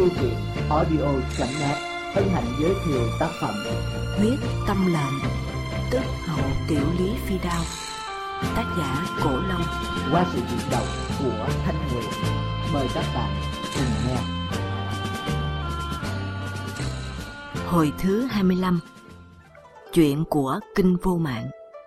Thư viện audio.net hân hạnh giới thiệu tác phẩm Huyết Tâm Lệnh, tức Hậu Tiểu Lý Phi Đao, tác giả Cổ Long, qua sự diễn đọc của Thanh Nguyệt. Mời các bạn cùng nghe. Hồi thứ 25. Chuyện của Kinh Vô Mạng.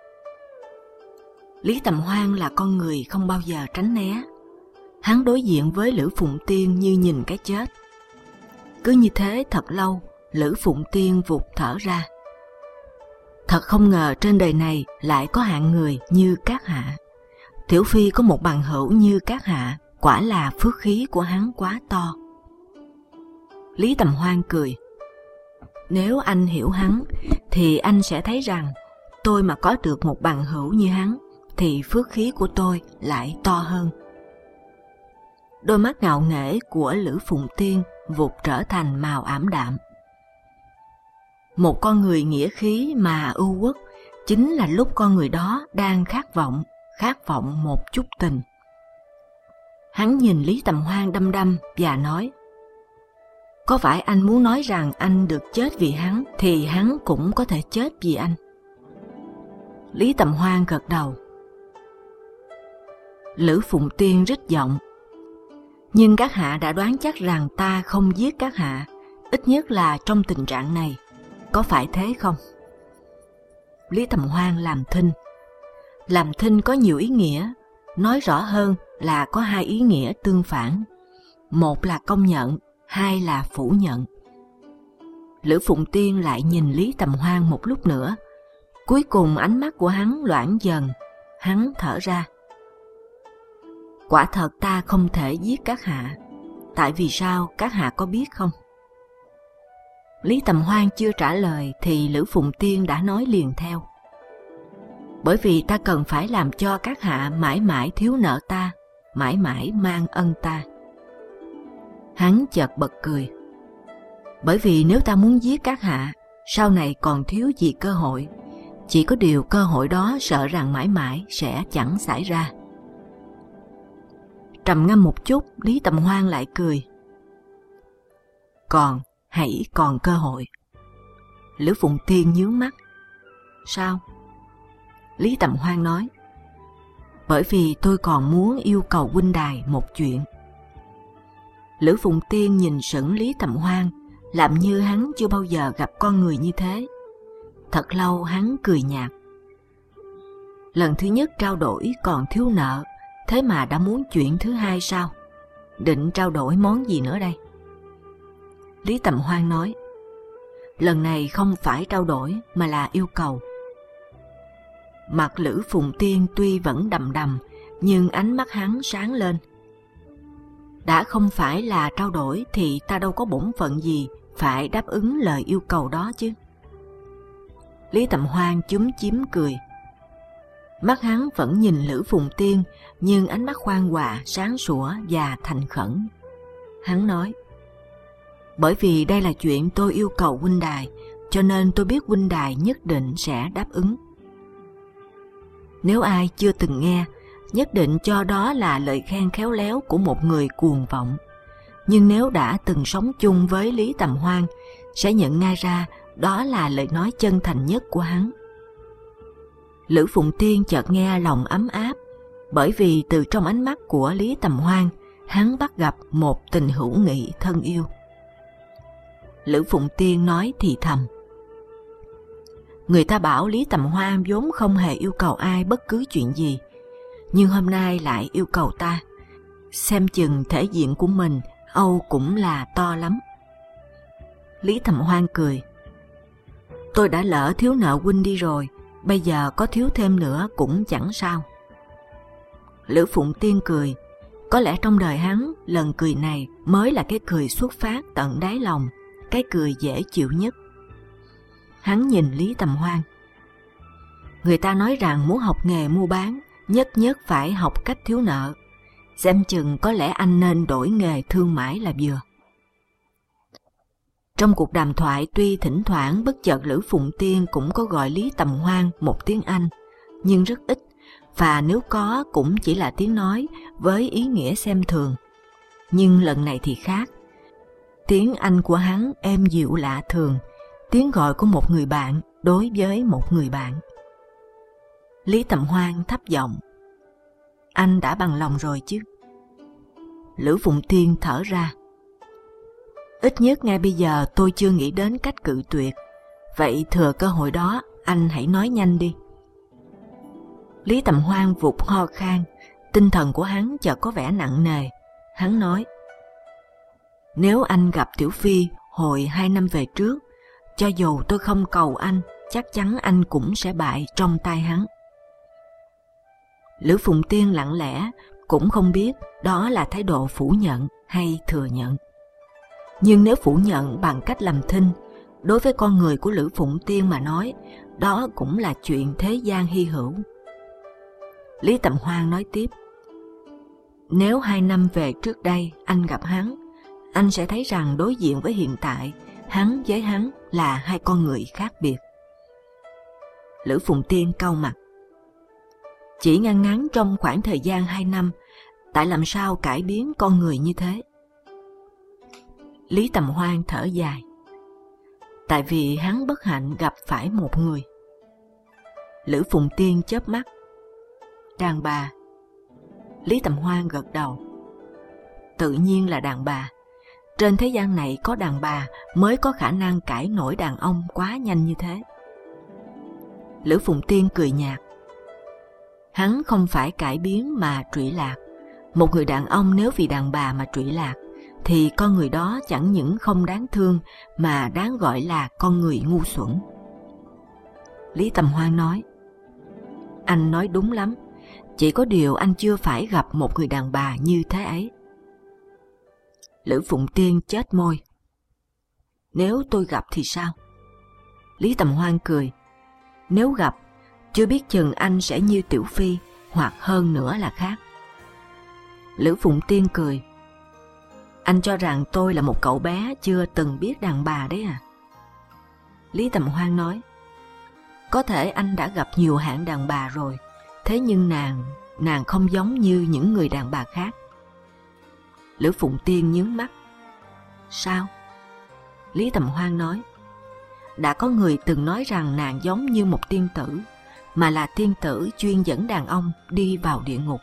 Lý Tầm Hoan là con người không bao giờ tránh né. Hắn đối diện với Lữ Phụng Tiên như nhìn cái chết. Cứ như thế thật lâu, Lữ Phụng Tiên vụt thở ra. Thật không ngờ trên đời này lại có hạng người như các hạ. Tiểu Phi có một bằng hữu như các hạ, quả là phước khí của hắn quá to. Lý Tầm Hoan cười. Nếu anh hiểu hắn, thì anh sẽ thấy rằng tôi mà có được một bằng hữu như hắn, thì phước khí của tôi lại to hơn. Đôi mắt ngạo nghễ của Lữ Phụng Tiên vụt trở thành màu ảm đạm. Một con người nghĩa khí mà ưu uất chính là lúc con người đó đang khát vọng một chút tình. Hắn nhìn Lý Tầm Hoan đăm đăm và nói: có phải anh muốn nói rằng anh được chết vì hắn, thì hắn cũng có thể chết vì anh? Lý Tầm Hoan gật đầu. Lữ Phụng Tiên rít giọng: nhưng các hạ đã đoán chắc rằng ta không giết các hạ, ít nhất là trong tình trạng này, có phải thế không? Lý Tầm Hoan làm thinh. Làm thinh có nhiều ý nghĩa, nói rõ hơn là có hai ý nghĩa tương phản. Một là công nhận, hai là phủ nhận. Lữ Phụng Tiên lại nhìn Lý Tầm Hoan một lúc nữa. Cuối cùng ánh mắt của hắn loãng dần. Hắn thở ra. Quả thật ta không thể giết các hạ. Tại vì sao các hạ có biết không? Lý Tầm Hoan chưa trả lời thì Lữ Phụng Tiên đã nói liền theo. Bởi vì ta cần phải làm cho các hạ mãi mãi thiếu nợ ta, mãi mãi mang ân ta. Hắn chợt bật cười. Bởi vì nếu ta muốn giết các hạ, sau này còn thiếu gì cơ hội. Chỉ có điều cơ hội đó sợ rằng mãi mãi sẽ chẳng xảy ra. Trầm ngâm một chút, Lý Tầm Hoan lại cười. Hãy còn cơ hội. Lữ Phụng Tiên nhướng mắt. Sao? Lý Tầm Hoan nói. Bởi vì tôi còn muốn yêu cầu huynh đài một chuyện. Lữ Phụng Tiên nhìn sững Lý Tầm Hoan, làm như hắn chưa bao giờ gặp con người như thế. Thật lâu hắn cười nhạt. Lần thứ nhất trao đổi còn thiếu nợ, thế mà đã muốn chuyện thứ hai sao? Định trao đổi món gì nữa đây? Lý Tầm Hoan nói. Lần này không phải trao đổi mà là yêu cầu. Mặt Lữ Phụng Tiên tuy vẫn đầm đầm, nhưng ánh mắt hắn sáng lên. Đã không phải là trao đổi thì ta đâu có bổn phận gì phải đáp ứng lời yêu cầu đó chứ. Lý Tầm Hoan chúm chím cười. Mắt hắn vẫn nhìn Lữ Phụng Tiên, nhưng ánh mắt khoan hòa, sáng sủa và thành khẩn. Hắn nói: bởi vì đây là chuyện tôi yêu cầu huynh đài, cho nên tôi biết huynh đài nhất định sẽ đáp ứng. Nếu ai chưa từng nghe, nhất định cho đó là lời khen khéo léo của một người cuồng vọng. Nhưng nếu đã từng sống chung với Lý Tầm Hoan, sẽ nhận ngay ra đó là lời nói chân thành nhất của hắn. Lữ Phụng Tiên chợt nghe lòng ấm áp, bởi vì từ trong ánh mắt của Lý Tầm Hoan, hắn bắt gặp một tình hữu nghị thân yêu. Lữ Phụng Tiên nói thì thầm. Người ta bảo Lý Tầm Hoan vốn không hề yêu cầu ai bất cứ chuyện gì, nhưng hôm nay lại yêu cầu ta. Xem chừng thể diện của mình âu cũng là to lắm. Lý Tầm Hoan cười. Tôi đã lỡ thiếu nợ huynh đi rồi, bây giờ có thiếu thêm nữa cũng chẳng sao. Lữ Phụng Tiên cười. Có lẽ trong đời hắn, lần cười này mới là cái cười xuất phát tận đáy lòng, cái cười dễ chịu nhất. Hắn nhìn Lý Tầm Hoan. Người ta nói rằng muốn học nghề mua bán, nhất phải học cách thiếu nợ. Xem chừng có lẽ anh nên đổi nghề thương mại là vừa. Trong cuộc đàm thoại tuy thỉnh thoảng bất chợt Lữ Phụng Tiên cũng có gọi Lý Tầm Hoan một tiếng Anh, nhưng rất ít, và nếu có cũng chỉ là tiếng nói với ý nghĩa xem thường. Nhưng lần này thì khác. Tiếng Anh của hắn êm dịu lạ thường, tiếng gọi của một người bạn đối với một người bạn. Lý Tầm Hoan thấp giọng: Anh đã bằng lòng rồi chứ? Lữ Phụng Tiên thở ra: Ít nhất ngay bây giờ tôi chưa nghĩ đến cách cự tuyệt. Vậy thừa cơ hội đó, anh hãy nói nhanh đi. Lý Tầm Hoan vụt ho khan, tinh thần của hắn chợt có vẻ nặng nề. Hắn nói: Nếu anh gặp Tiểu Phi hồi 2 năm về trước, cho dù tôi không cầu anh, chắc chắn anh cũng sẽ bại trong tay hắn. Lữ Phụng Tiên lặng lẽ, cũng không biết đó là thái độ phủ nhận hay thừa nhận. Nhưng nếu phủ nhận bằng cách làm thinh, đối với con người của Lữ Phụng Tiên mà nói, đó cũng là chuyện thế gian hy hữu. Lý Tầm Hoan nói tiếp: Nếu 2 năm về trước đây anh gặp hắn, anh sẽ thấy rằng đối diện với hiện tại, hắn với hắn là hai con người khác biệt. Lữ Phụng Tiên cau mặt: Chỉ ngăn ngắn trong khoảng thời gian 2 năm, tại làm sao cải biến con người như thế? Lý Tầm Hoan thở dài: Tại vì hắn bất hạnh gặp phải một người. Lữ Phụng Tiên chớp mắt: Đàn bà. Lý Tầm Hoan gật đầu: Tự nhiên là đàn bà. Trên thế gian này có đàn bà mới có khả năng cãi nổi đàn ông quá nhanh như thế. Lữ Phụng Tiên cười nhạt: Hắn không phải cải biến mà trụy lạc. Một người đàn ông nếu vì đàn bà mà trụy lạc, thì con người đó chẳng những không đáng thương mà đáng gọi là con người ngu xuẩn. Lý Tầm Hoan nói: Anh nói đúng lắm, chỉ có điều anh chưa phải gặp một người đàn bà như thế ấy. Lữ Phụng Tiên chếch môi: Nếu tôi gặp thì sao? Lý Tầm Hoan cười: Nếu gặp, chưa biết chừng anh sẽ như Tiểu Phi, hoặc hơn nữa là khác. Lữ Phụng Tiên cười: Anh cho rằng tôi là một cậu bé chưa từng biết đàn bà đấy à? Lý Tầm Hoan nói: Có thể anh đã gặp nhiều hạng đàn bà rồi, thế nhưng nàng không giống như những người đàn bà khác. Lữ Phụng Tiên nhướng mắt: Sao? Lý Tầm Hoan nói: Đã có người từng nói rằng nàng giống như một tiên tử, mà là tiên tử chuyên dẫn đàn ông đi vào địa ngục.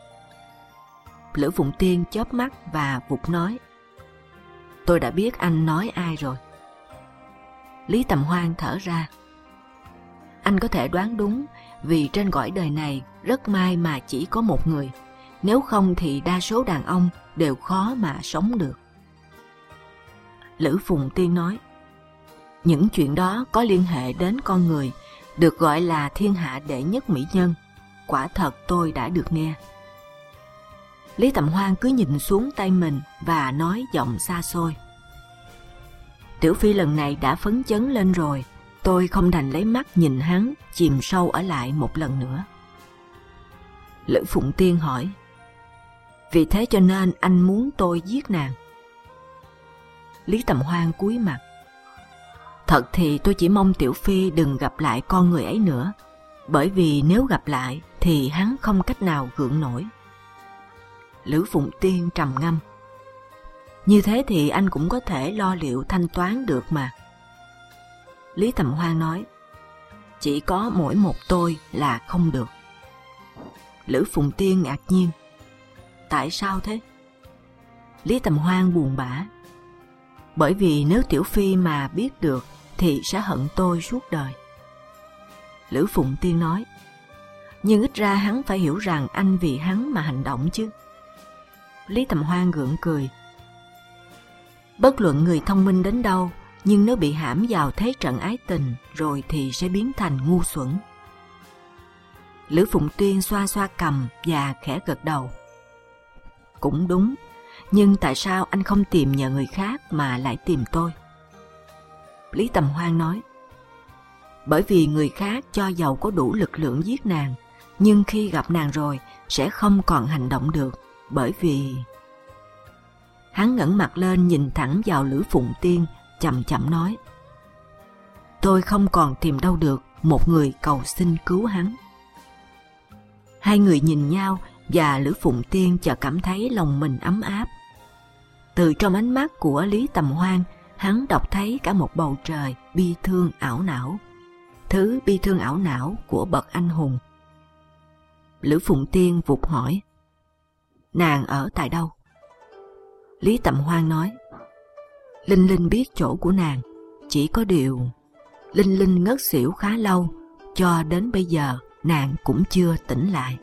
Lữ Phụng Tiên chớp mắt và vụt nói: Tôi đã biết anh nói ai rồi. Lý Tầm Hoan thở ra: Anh có thể đoán đúng, vì trên cõi đời này rất may mà chỉ có một người, nếu không thì đa số đàn ông đều khó mà sống được. Lữ Phụng Tiên nói: Những chuyện đó có liên hệ đến con người, được gọi là thiên hạ đệ nhất mỹ nhân. Quả thật tôi đã được nghe. Lý Tầm Hoan cứ nhìn xuống tay mình và nói giọng xa xôi: Tiểu Phi lần này đã phấn chấn lên rồi, tôi không đành lấy mắt nhìn hắn chìm sâu ở lại một lần nữa. Lữ Phụng Tiên hỏi: Vì thế cho nên anh muốn tôi giết nàng? Lý Tầm Hoan cúi mặt: Thật thì tôi chỉ mong Tiểu Phi đừng gặp lại con người ấy nữa, bởi vì nếu gặp lại thì hắn không cách nào gượng nổi. Lữ Phụng Tiên trầm ngâm: Như thế thì anh cũng có thể lo liệu thanh toán được mà. Lý Tầm Hoan nói: Chỉ có mỗi một tôi là không được. Lữ Phụng Tiên ngạc nhiên: Tại sao thế? Lý Tầm Hoan buồn bã: Bởi vì nếu Tiểu Phi mà biết được thì sẽ hận tôi suốt đời. Lữ Phụng Tiên nói: Nhưng ít ra hắn phải hiểu rằng anh vì hắn mà hành động chứ. Lý Tầm Hoan gượng cười: Bất luận người thông minh đến đâu, nhưng nếu bị hãm vào thế trận ái tình rồi thì sẽ biến thành ngu xuẩn. Lữ Phụng Tiên xoa xoa cằm và khẽ gật đầu: Cũng đúng, nhưng tại sao anh không tìm nhờ người khác mà lại tìm tôi? Lý Tầm Hoan nói: Bởi vì người khác cho dầu có đủ lực lượng giết nàng, nhưng khi gặp nàng rồi sẽ không còn hành động được, bởi vì... Hắn ngẩng mặt lên nhìn thẳng vào Lữ Phụng Tiên, chậm chậm nói: Tôi không còn tìm đâu được một người cầu xin cứu hắn. Hai người nhìn nhau và Lữ Phụng Tiên chợt cảm thấy lòng mình ấm áp. Từ trong ánh mắt của Lý Tầm Hoan, hắn đọc thấy cả một bầu trời bi thương ảo não. Thứ bi thương ảo não của bậc anh hùng. Lữ Phụng Tiên vụt hỏi: nàng ở tại đâu? Lý Tầm Hoan nói: Linh Linh biết chỗ của nàng, chỉ có điều Linh Linh ngất xỉu khá lâu, cho đến bây giờ nàng cũng chưa tỉnh lại.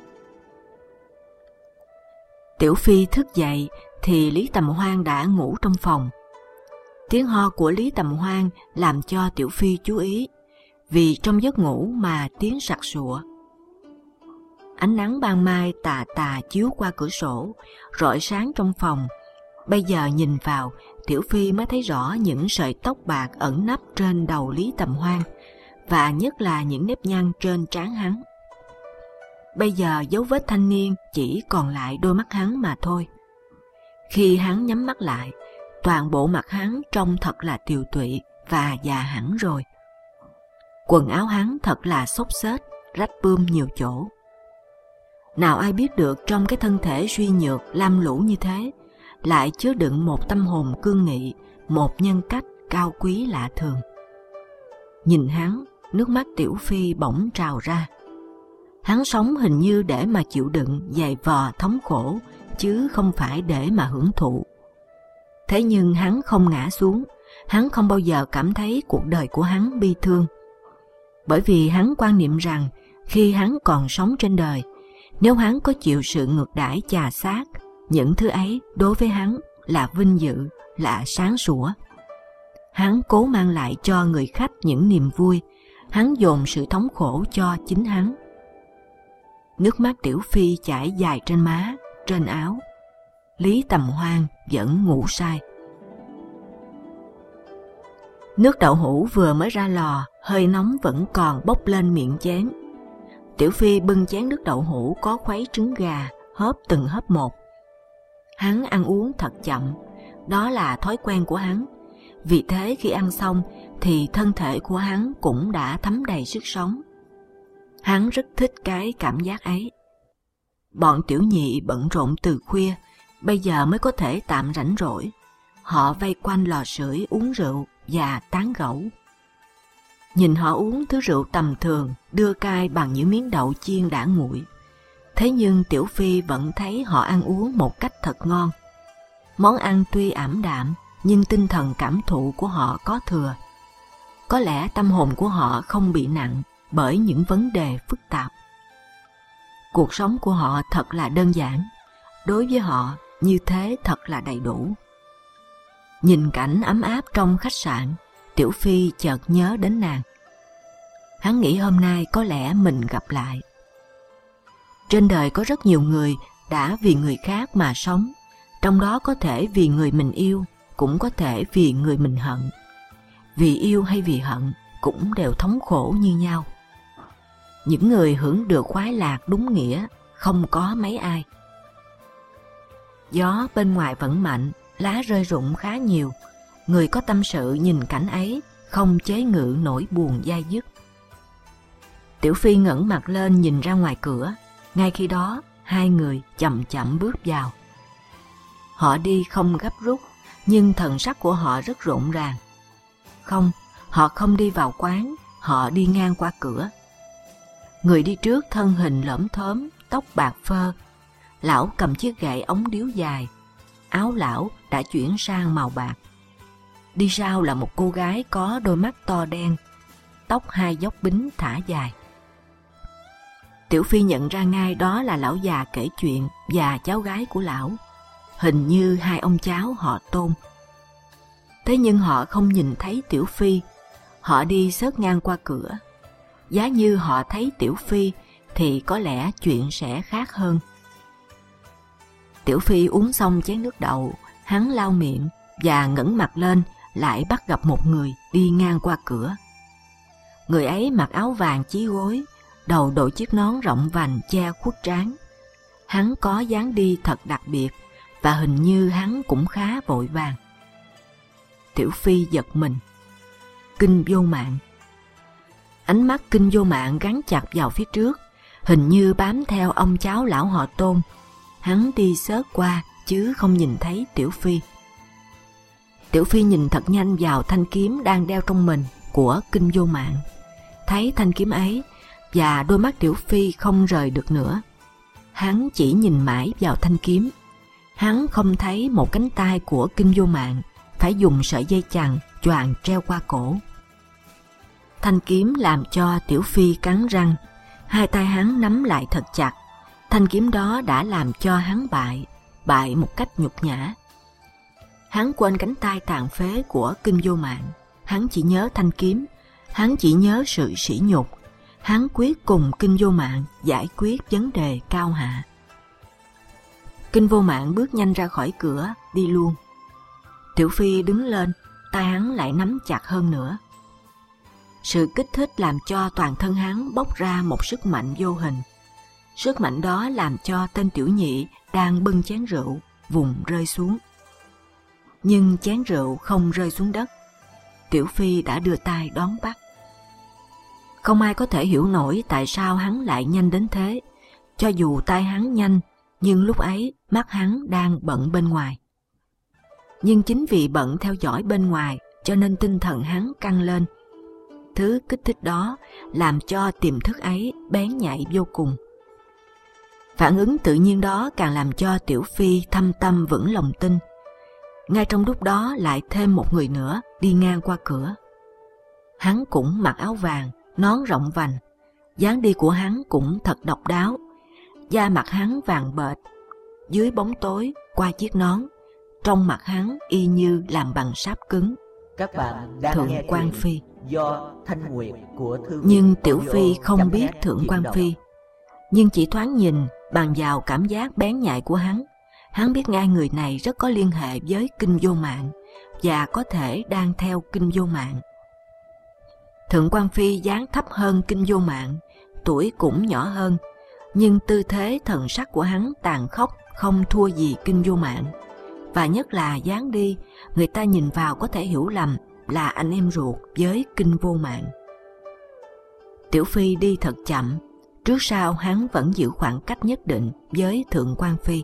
Tiểu Phi thức dậy thì Lý Tầm Hoan đã ngủ trong phòng. Tiếng ho của Lý Tầm Hoan làm cho Tiểu Phi chú ý, vì trong giấc ngủ mà tiếng sặc sụa. Ánh nắng ban mai tà tà chiếu qua cửa sổ, rọi sáng trong phòng. Bây giờ nhìn vào, Tiểu Phi mới thấy rõ những sợi tóc bạc ẩn nấp trên đầu Lý Tầm Hoan, và nhất là những nếp nhăn trên trán hắn. Bây giờ dấu vết thanh niên chỉ còn lại đôi mắt hắn mà thôi. Khi hắn nhắm mắt lại, toàn bộ mặt hắn trông thật là tiều tụy và già hẳn rồi. Quần áo hắn thật là xốc xếch, rách bươm nhiều chỗ. Nào ai biết được trong cái thân thể suy nhược lam lũ như thế lại chứa đựng một tâm hồn cương nghị, một nhân cách cao quý lạ thường. Nhìn hắn, nước mắt Tiểu Phi bỗng trào ra. Hắn sống hình như để mà chịu đựng dày vò thống khổ, chứ không phải để mà hưởng thụ. Thế nhưng hắn không ngã xuống, hắn không bao giờ cảm thấy cuộc đời của hắn bi thương. Bởi vì hắn quan niệm rằng khi hắn còn sống trên đời, nếu hắn có chịu sự ngược đãi chà xát, những thứ ấy đối với hắn là vinh dự, là sáng sủa. Hắn cố mang lại cho người khách những niềm vui, hắn dồn sự thống khổ cho chính hắn. Nước mắt Tiểu Phi chảy dài trên má, trên áo. Lý Tầm Hoan vẫn ngủ say. Nước đậu hũ vừa mới ra lò, hơi nóng vẫn còn bốc lên miệng chén. Tiểu Phi bưng chén nước đậu hũ có khuấy trứng gà, hớp từng hớp một. Hắn ăn uống thật chậm, đó là thói quen của hắn. Vì thế khi ăn xong thì thân thể của hắn cũng đã thấm đầy sức sống. Hắn rất thích cái cảm giác ấy. Bọn tiểu nhị bận rộn từ khuya, bây giờ mới có thể tạm rảnh rỗi. Họ vây quanh lò sưởi uống rượu và tán gẫu. Nhìn họ uống thứ rượu tầm thường, đưa cay bằng những miếng đậu chiên đã nguội. Thế nhưng Tiểu Phi vẫn thấy họ ăn uống một cách thật ngon. Món ăn tuy ảm đạm, nhưng tinh thần cảm thụ của họ có thừa. Có lẽ tâm hồn của họ không bị nặng bởi những vấn đề phức tạp. Cuộc sống của họ thật là đơn giản. Đối với họ, như thế thật là đầy đủ. Nhìn cảnh ấm áp trong khách sạn, Tiểu Phi chợt nhớ đến nàng. Hắn nghĩ hôm nay có lẽ mình gặp lại. Trên đời có rất nhiều người đã vì người khác mà sống, trong đó có thể vì người mình yêu, cũng có thể vì người mình hận. Vì yêu hay vì hận cũng đều thống khổ như nhau. Những người hưởng được khoái lạc đúng nghĩa không có mấy ai. Gió bên ngoài vẫn mạnh, lá rơi rụng khá nhiều. Người có tâm sự nhìn cảnh ấy không chế ngự nỗi buồn dai dứt. Tiểu Phi ngẩng mặt lên nhìn ra ngoài cửa. Ngay khi đó, hai người chậm chậm bước vào. Họ đi không gấp rút, nhưng thần sắc của họ rất rộn ràng. Không, họ không đi vào quán, họ đi ngang qua cửa. Người đi trước thân hình lởm thớm, tóc bạc phơ. Lão cầm chiếc gậy ống điếu dài. Áo lão đã chuyển sang màu bạc. Đi sau là một cô gái có đôi mắt to đen, tóc hai dốc bính thả dài. Tiểu Phi nhận ra ngay đó là lão già kể chuyện và cháu gái của lão, hình như hai ông cháu họ Tôn. Thế nhưng họ không nhìn thấy Tiểu Phi, họ đi xớt ngang qua cửa. Giá như họ thấy Tiểu Phi thì có lẽ chuyện sẽ khác hơn. Tiểu Phi uống xong chén nước đậu, hắn lau miệng và ngẩng mặt lên, lại bắt gặp một người đi ngang qua cửa. Người ấy mặc áo vàng chí gối, đầu đội chiếc nón rộng vành che khuất trán. Hắn có dáng đi thật đặc biệt và hình như hắn cũng khá vội vàng. Tiểu Phi giật mình. Kinh Vô Mạng. Ánh mắt Kinh Vô Mạng gắn chặt vào phía trước, hình như bám theo ông cháu lão họ Tôn. Hắn đi xớt qua chứ không nhìn thấy Tiểu Phi. Tiểu Phi nhìn thật nhanh vào thanh kiếm đang đeo trong mình của Kinh Vô Mạng. Thấy thanh kiếm ấy và đôi mắt Tiểu Phi không rời được nữa. Hắn chỉ nhìn mãi vào thanh kiếm. Hắn không thấy một cánh tay của Kinh Vô Mạng phải dùng sợi dây chằng choàng treo qua cổ. Thanh kiếm làm cho Tiểu Phi cắn răng. Hai tay hắn nắm lại thật chặt. Thanh kiếm đó đã làm cho hắn bại một cách nhục nhã. Hắn quên cánh tay tàn phế của Kinh Vô Mạng. Hắn chỉ nhớ thanh kiếm. Hắn chỉ nhớ sự sỉ nhục. Hắn quyết cùng Kinh Vô Mạng giải quyết vấn đề cao hạ. Kinh Vô Mạng bước nhanh ra khỏi cửa, đi luôn. Tiểu Phi đứng lên, tay hắn lại nắm chặt hơn nữa. Sự kích thích làm cho toàn thân hắn bốc ra một sức mạnh vô hình. Sức mạnh đó làm cho tên tiểu nhị đang bưng chén rượu vùng rơi xuống. Nhưng chén rượu không rơi xuống đất. Tiểu Phi đã đưa tay đón bắt. Không ai có thể hiểu nổi tại sao hắn lại nhanh đến thế. Cho dù tay hắn nhanh, nhưng lúc ấy mắt hắn đang bận bên ngoài. Nhưng chính vì bận theo dõi bên ngoài, cho nên tinh thần hắn căng lên. Thứ kích thích đó làm cho tiềm thức ấy bén nhạy vô cùng. Phản ứng tự nhiên đó càng làm cho Tiểu Phi thâm tâm vững lòng tin. Ngay trong lúc đó lại thêm một người nữa đi ngang qua cửa. Hắn cũng mặc áo vàng, nón rộng vành. Dáng đi của hắn cũng thật độc đáo. Da mặt hắn vàng bệch, dưới bóng tối qua chiếc nón, trong mặt hắn y như làm bằng sáp cứng. Các bạn đang Thượng nghe Quan truyện Phi. do Thanh Nguyệt của Thư viện Nhưng Tiểu Audio Phi không biết .net Thượng diễn Quan đọc. Phi. Nhưng chỉ thoáng nhìn, bằng vào cảm giác bén nhạy của hắn biết ngay người này rất có liên hệ với Kinh Vô Mạng và có thể đang theo Kinh Vô Mạng. Thượng Quan Phi dáng thấp hơn Kinh Vô Mạng, tuổi cũng nhỏ hơn, nhưng tư thế thần sắc của hắn tàn khốc không thua gì Kinh Vô Mạng. Và nhất là dáng đi, người ta nhìn vào có thể hiểu lầm là anh em ruột với Kinh Vô Mạng. Tiểu Phi đi thật chậm, trước sau hắn vẫn giữ khoảng cách nhất định với Thượng Quan Phi.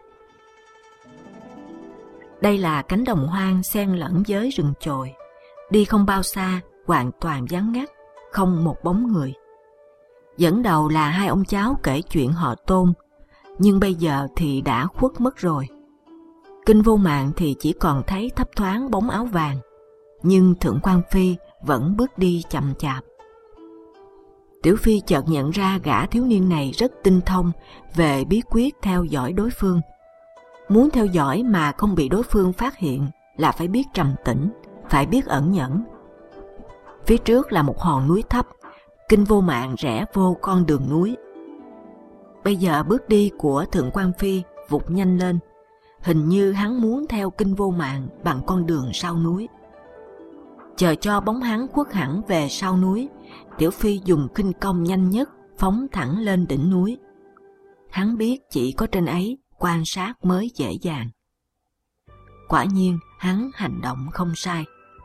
Đây là cánh đồng hoang xen lẫn với rừng chồi, đi không bao xa, hoàn toàn vắng ngắt, không một bóng người. Dẫn đầu là hai ông cháu kể chuyện họ Tôn, nhưng bây giờ thì đã khuất mất rồi. Kinh Vô Mạng thì chỉ còn thấy thấp thoáng bóng áo vàng, nhưng Thượng Quan Phi vẫn bước đi chậm chạp. Tiểu Phi chợt nhận ra gã thiếu niên này rất tinh thông về bí quyết theo dõi đối phương. Muốn theo dõi mà không bị đối phương phát hiện là phải biết trầm tĩnh, phải biết ẩn nhẫn. Phía trước là một hòn núi thấp, Kinh Vô Mạng rẽ vô con đường núi. Bây giờ bước đi của Thượng Quan Phi vụt nhanh lên, hình như hắn muốn theo Kinh Vô Mạng bằng con đường sau núi. Chờ cho bóng hắn khuất hẳn về sau núi, Tiểu Phi dùng khinh công nhanh nhất phóng thẳng lên đỉnh núi. Hắn biết chỉ có trên ấy quan sát mới dễ dàng. Quả nhiên hắn hành động không sai.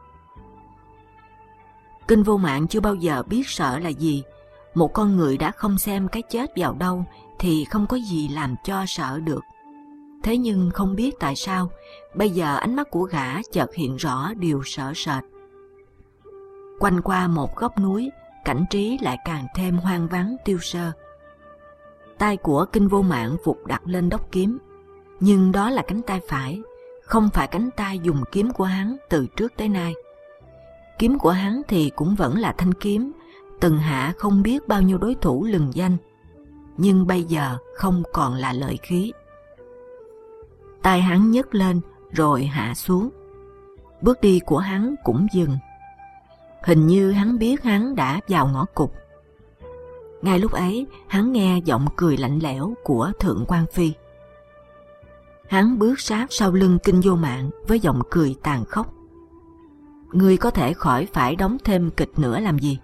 Kinh Vô Mạng chưa bao giờ biết sợ là gì. Một con người đã không xem cái chết vào đâu thì không có gì làm cho sợ được. Thế nhưng không biết tại sao bây giờ ánh mắt của gã chợt hiện rõ điều sợ sệt. Quanh qua một góc núi, cảnh trí lại càng thêm hoang vắng tiêu sơ. Tay của Kinh Vô Mạng vụt đặt lên đốc kiếm, nhưng đó là cánh tay phải, không phải cánh tay dùng kiếm của hắn từ trước tới nay. Kiếm của hắn thì cũng vẫn là thanh kiếm, từng hạ không biết bao nhiêu đối thủ lừng danh, nhưng bây giờ không còn là lợi khí. Tay hắn nhấc lên rồi hạ xuống, bước đi của hắn cũng dừng. Hình như hắn biết hắn đã vào ngõ cụt. Ngay lúc ấy, hắn nghe giọng cười lạnh lẽo của Thượng Quan Phi. Hắn bước sát sau lưng Kinh Vô Mạng với giọng cười tàn khốc. Ngươi có thể khỏi phải đóng thêm kịch nữa làm gì?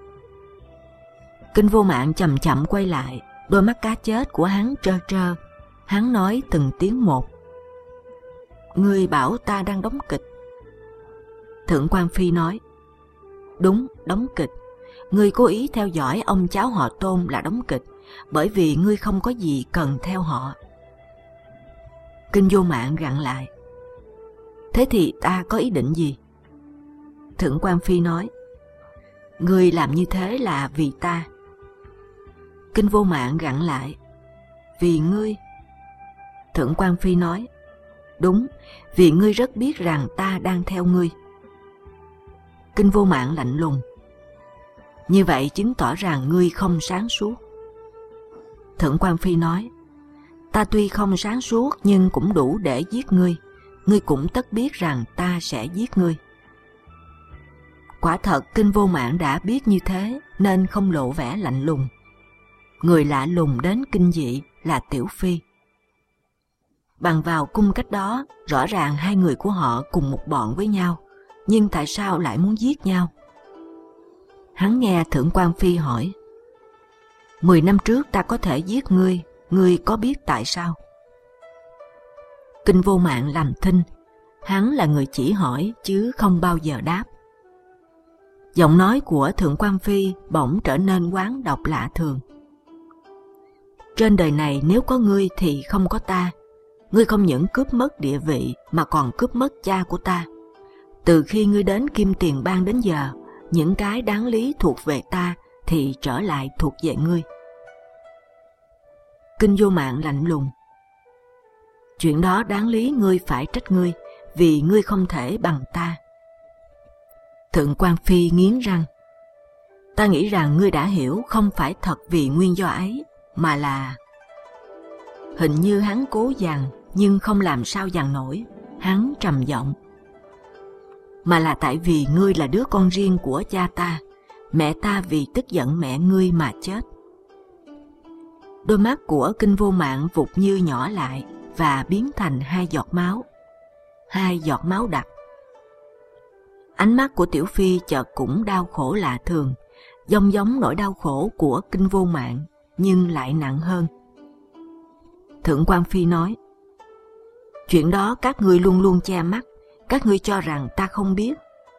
Kinh Vô Mạng chậm chậm quay lại, đôi mắt cá chết của hắn trơ trơ. Hắn nói từng tiếng một. Ngươi bảo ta đang đóng kịch. Thượng Quan Phi nói. Đúng, đóng kịch. Ngươi cố ý theo dõi ông cháu họ Tôn là đóng kịch, bởi vì ngươi không có gì cần theo họ. Kinh Vô Mạng gặn lại. Thế thì ta có ý định gì? Thượng quan Phi nói, ngươi làm như thế là vì ta. Kinh Vô Mạng gặn lại, vì ngươi. Thượng quan Phi nói, đúng, vì ngươi rất biết rằng ta đang theo ngươi. Kinh Vô Mạng lạnh lùng, như vậy chứng tỏ rằng ngươi không sáng suốt. Thượng quan Phi nói, ta tuy không sáng suốt nhưng cũng đủ để giết ngươi. Ngươi cũng tất biết rằng ta sẽ giết ngươi. Quả thật Kinh Vô Mạng đã biết như thế nên không lộ vẻ lạnh lùng. Người lạ lùng đến kinh dị là Tiểu Phi. Bằng vào cung cách đó, rõ ràng hai người của họ cùng một bọn với nhau, nhưng tại sao lại muốn giết nhau? Hắn nghe Thượng quan Phi hỏi, 10 năm trước ta có thể giết ngươi, ngươi có biết tại sao? Kinh Vô Mạng làm thinh, hắn là người chỉ hỏi chứ không bao giờ đáp. Giọng nói của Thượng quan Phi bỗng trở nên oán độc lạ thường. Trên đời này nếu có ngươi thì không có ta. Ngươi không những cướp mất địa vị mà còn cướp mất cha của ta. Từ khi ngươi đến Kim Tiền Bang đến giờ, những cái đáng lý thuộc về ta thì trở lại thuộc về ngươi. Kinh Vô Mạng lạnh lùng, chuyện đó đáng lý ngươi phải trách ngươi, vì ngươi không thể bằng ta. Thượng quan Phi nghiến răng, ta nghĩ rằng ngươi đã hiểu không phải thật vì nguyên do ấy, mà là... Hình như hắn cố dằn nhưng không làm sao dằn nổi. Hắn trầm giọng, mà là tại vì ngươi là đứa con riêng của cha ta. Mẹ ta vì tức giận mẹ ngươi mà chết. Đôi mắt của Kinh Vô Mạng vụt như nhỏ lại và biến thành hai giọt máu đặc. Ánh mắt của Tiểu Phi chợt cũng đau khổ lạ thường, giống nỗi đau khổ của Kinh Vô Mạng nhưng lại nặng hơn. Thượng quan Phi nói, chuyện đó các ngươi luôn luôn che mắt, các ngươi cho rằng ta không biết.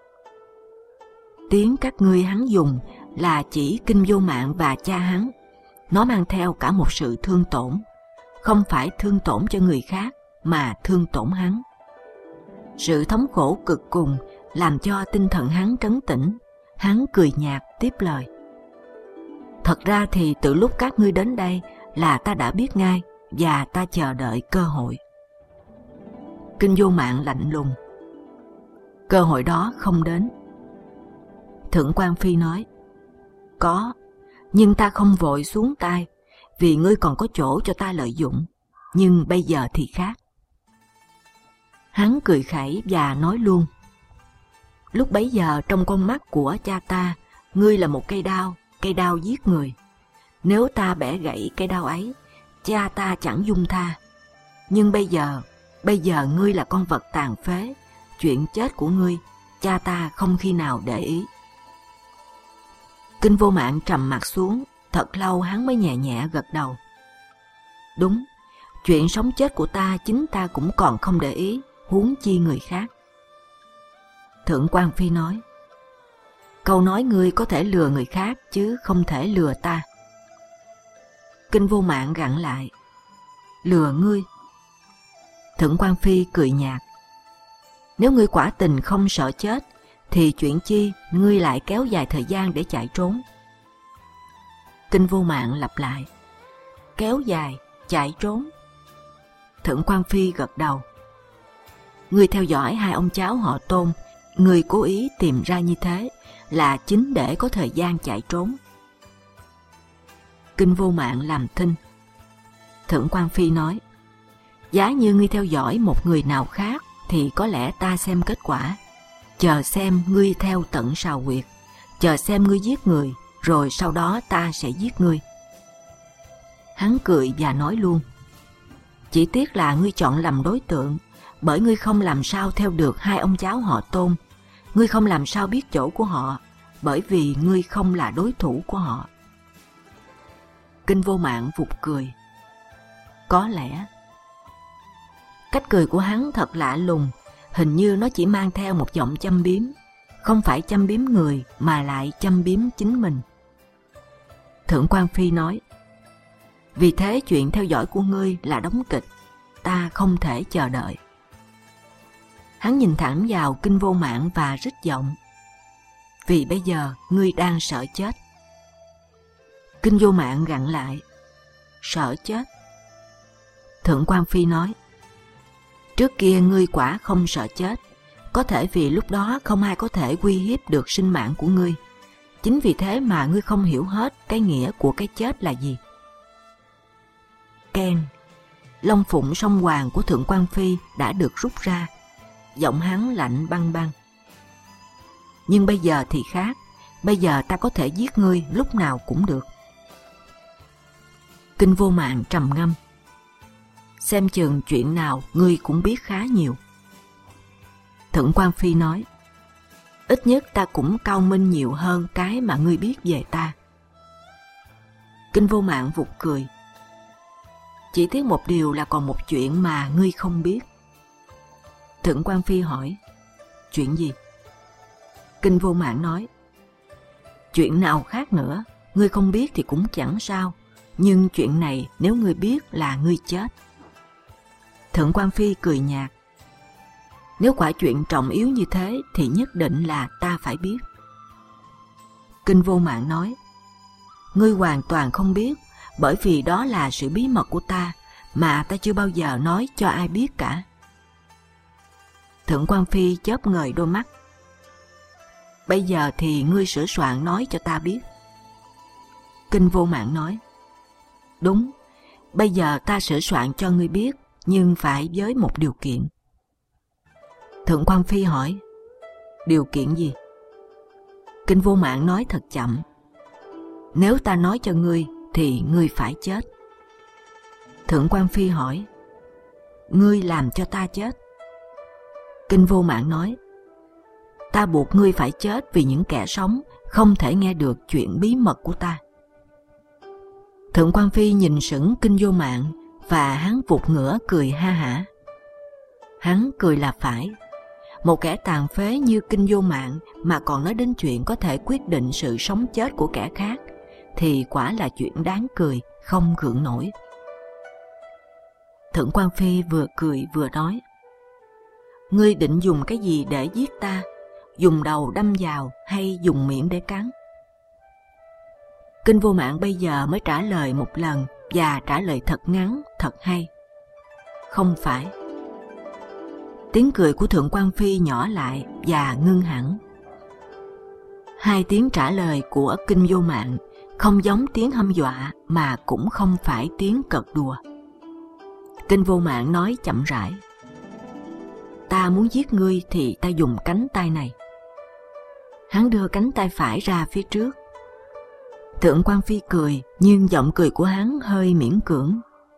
Tiếng các ngươi hắn dùng là chỉ Kinh Vô Mạng và cha hắn. Nó mang theo cả một sự thương tổn, không phải thương tổn cho người khác mà thương tổn hắn. Sự thống khổ cực cùng làm cho tinh thần hắn trấn tĩnh. Hắn cười nhạt tiếp lời, thật ra thì từ lúc các ngươi đến đây là ta đã biết ngay và ta chờ đợi cơ hội. Kinh Vô Mạng lạnh lùng, cơ hội đó không đến. Thượng quan Phi nói, có, nhưng ta không vội xuống tay, vì ngươi còn có chỗ cho ta lợi dụng, nhưng bây giờ thì khác. Hắn cười khẩy và nói luôn, lúc bấy giờ trong con mắt của cha ta, ngươi là một cây đao giết người. Nếu ta bẻ gãy cây đao ấy, cha ta chẳng dung tha. Nhưng bây giờ ngươi là con vật tàn phế, chuyện chết của ngươi, cha ta không khi nào để ý. Kinh Vô Mạng trầm mặt xuống, thật lâu hắn mới nhẹ nhẹ gật đầu. Đúng, chuyện sống chết của ta chính ta cũng còn không để ý, huống chi người khác. Thượng quan Phi nói, câu nói ngươi có thể lừa người khác chứ không thể lừa ta. Kinh Vô Mạng gặn lại, lừa ngươi? Thượng quan Phi cười nhạt, nếu ngươi quả tình không sợ chết thì chuyện chi ngươi lại kéo dài thời gian để chạy trốn? Kinh Vô Mạng lặp lại, kéo dài, chạy trốn. Thượng quan Phi gật đầu, ngươi theo dõi hai ông cháu họ Tôn, ngươi cố ý tìm ra như thế là chính để có thời gian chạy trốn. Kinh Vô Mạng làm thinh. Thượng quan Phi nói, giá như ngươi theo dõi một người nào khác thì có lẽ ta xem kết quả. Chờ xem ngươi theo tận sào huyệt, chờ xem ngươi giết người, rồi sau đó ta sẽ giết ngươi. Hắn cười và nói luôn, chỉ tiếc là ngươi chọn lầm đối tượng, bởi ngươi không làm sao theo được hai ông cháu họ Tôn. Ngươi không làm sao biết chỗ của họ, bởi vì ngươi không là đối thủ của họ. Kinh Vô Mạng vụt cười, có lẽ. Cách cười của hắn thật lạ lùng, hình như nó chỉ mang theo một giọng châm biếm, không phải châm biếm người mà lại châm biếm chính mình. Thượng quan Phi nói, vì thế chuyện theo dõi của ngươi là đóng kịch, ta không thể chờ đợi. Hắn nhìn thẳng vào Kinh Vô Mạng và rít giọng: vì bây giờ ngươi đang sợ chết. Kinh Vô Mạng gặn lại: sợ chết? Thượng quan Phi nói: trước kia ngươi quả không sợ chết, có thể vì lúc đó không ai có thể uy hiếp được sinh mạng của ngươi. Chính vì thế mà ngươi không hiểu hết cái nghĩa của cái chết là gì. Keng, lông phụng song hoàng của Thượng quan Phi đã được rút ra, giọng hắn lạnh băng băng. Nhưng bây giờ thì khác, bây giờ ta có thể giết ngươi lúc nào cũng được. Kinh Vô Mạng trầm ngâm: xem chừng chuyện nào ngươi cũng biết khá nhiều. Thượng quan Phi nói: ít nhất ta cũng cao minh nhiều hơn cái mà ngươi biết về ta. Kinh Vô Mạng vụt cười: chỉ tiếc một điều là còn một chuyện mà ngươi không biết. Thượng quan Phi hỏi: chuyện gì? Kinh Vô Mạng nói: chuyện nào khác nữa, ngươi không biết thì cũng chẳng sao, nhưng chuyện này nếu ngươi biết là ngươi chết. Thượng quan Phi cười nhạt: nếu quả chuyện trọng yếu như thế thì nhất định là ta phải biết. Kinh Vô Mạng nói: ngươi hoàn toàn không biết, bởi vì đó là sự bí mật của ta mà ta chưa bao giờ nói cho ai biết cả. Thượng quan Phi chớp ngời đôi mắt: bây giờ thì ngươi sửa soạn nói cho ta biết. Kinh Vô Mạng nói: đúng, bây giờ ta sửa soạn cho ngươi biết, nhưng phải với một điều kiện. Thượng quan Phi hỏi: điều kiện gì? Kinh Vô Mạng nói thật chậm: nếu ta nói cho ngươi thì ngươi phải chết. Thượng quan Phi hỏi: ngươi làm cho ta chết? Kinh Vô Mạng nói: ta buộc ngươi phải chết vì những kẻ sống không thể nghe được chuyện bí mật của ta. Thượng quan Phi nhìn sững Kinh Vô Mạng và hắn vụt ngửa cười ha hả. Hắn cười là phải. Một kẻ tàn phế như Kinh Vô Mạng mà còn nói đến chuyện có thể quyết định sự sống chết của kẻ khác thì quả là chuyện đáng cười, không gượng nổi. Thượng quan Phi vừa cười vừa nói: ngươi định dùng cái gì để giết ta? Dùng đầu đâm vào hay dùng miệng để cắn? Kinh Vô Mạng bây giờ mới trả lời một lần và trả lời thật ngắn, thật hay: không phải. Tiếng cười của Thượng quan Phi nhỏ lại và ngưng hẳn. Hai tiếng trả lời của Kinh Vô Mạng không giống tiếng hăm dọa mà cũng không phải tiếng cợt đùa. Kinh Vô Mạng nói chậm rãi: ta muốn giết ngươi thì ta dùng cánh tay này. Hắn đưa cánh tay phải ra phía trước. Thượng quan Phi cười, nhưng giọng cười của hắn hơi miễn cưỡng.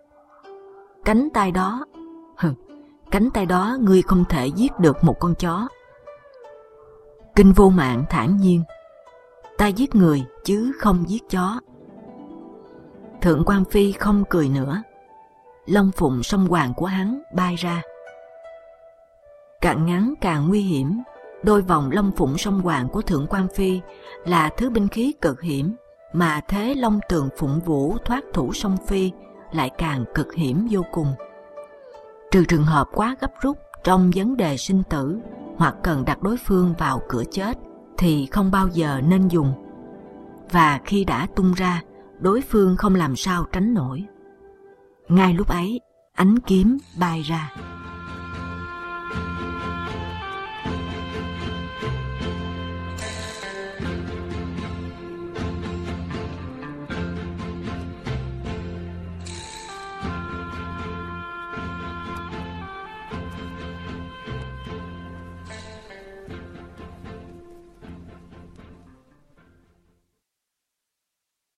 Cánh tay đó, cánh tay đó ngươi không thể giết được một con chó. Kinh Vô Mạng thản nhiên: ta giết người chứ không giết chó. Thượng quan Phi không cười nữa. Lông phụng song hoàng của hắn bay ra. Càng ngắn càng nguy hiểm. Đôi vòng lông phụng song hoàng của Thượng quan Phi là thứ binh khí cực hiểm, mà thế long tường phụng vũ thoát thủ song Phi lại càng cực hiểm vô cùng. Trừ trường hợp quá gấp rút trong vấn đề sinh tử hoặc cần đặt đối phương vào cửa chết thì không bao giờ nên dùng. Và khi đã tung ra, đối phương không làm sao tránh nổi. Ngay lúc ấy, ánh kiếm bay ra.